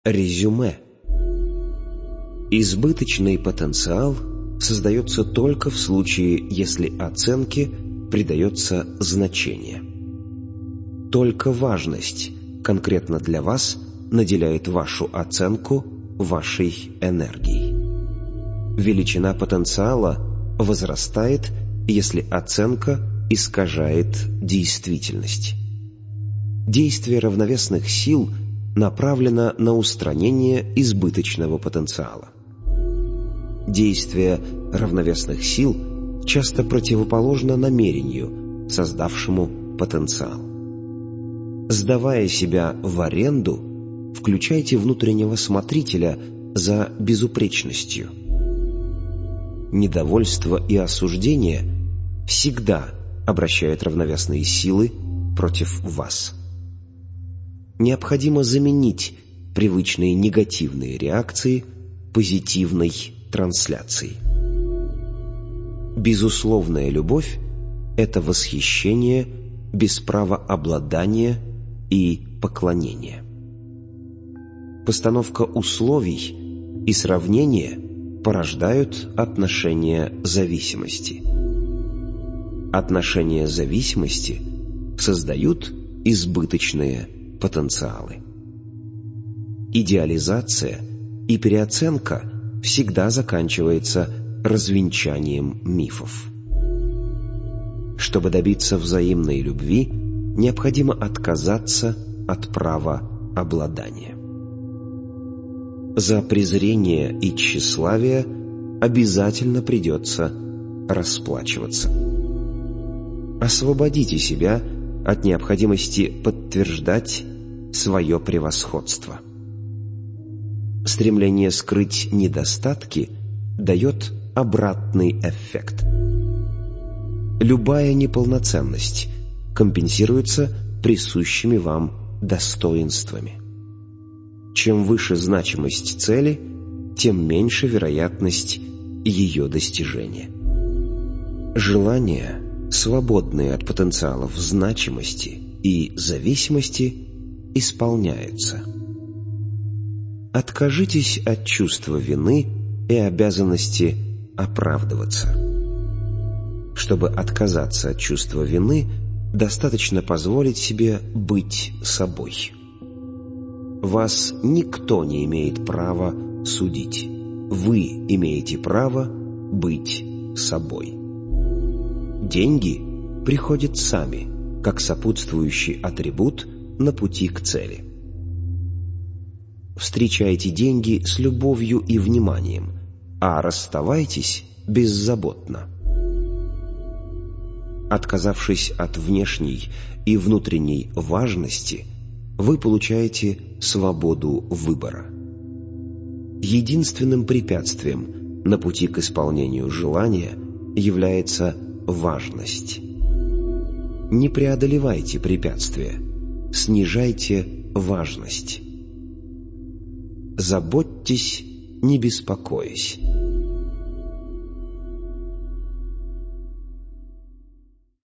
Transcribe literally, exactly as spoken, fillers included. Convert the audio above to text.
Резюме. Избыточный потенциал создается только в случае, если оценке придается значение. Только важность конкретно для вас наделяет вашу оценку вашей энергией. Величина потенциала возрастает, если оценка искажает действительность. Действие равновесных сил направлено на устранение избыточного потенциала. Действие равновесных сил часто противоположно намерению, создавшему потенциал. Сдавая себя в аренду, включайте внутреннего смотрителя за безупречностью. Недовольство и осуждение всегда обращают равновесные силы против вас. Необходимо заменить привычные негативные реакции позитивной трансляцией. Безусловная любовь – это восхищение без права обладания и поклонения. Постановка условий и сравнение порождают отношения зависимости. Отношения зависимости создают избыточные потенциалы. Идеализация и переоценка всегда заканчивается развенчанием мифов. Чтобы добиться взаимной любви, необходимо отказаться от права обладания. За презрение и тщеславие обязательно придется расплачиваться. Освободите себя от необходимости подтверждать свое превосходство. Стремление скрыть недостатки дает обратный эффект. Любая неполноценность компенсируется присущими вам достоинствами. Чем выше значимость цели, тем меньше вероятность ее достижения. Желания, свободные от потенциалов значимости и зависимости, исполняются. Откажитесь от чувства вины и обязанности оправдываться. Чтобы отказаться от чувства вины, достаточно позволить себе быть собой. Вас никто не имеет права судить. Вы имеете право быть собой. Деньги приходят сами, как сопутствующий атрибут на пути к цели. Встречайте деньги с любовью и вниманием, а расставайтесь беззаботно. Отказавшись от внешней и внутренней важности, вы получаете свободу выбора. Единственным препятствием на пути к исполнению желания является важность. Не преодолевайте препятствия, снижайте важность. Заботьтесь, не беспокоясь.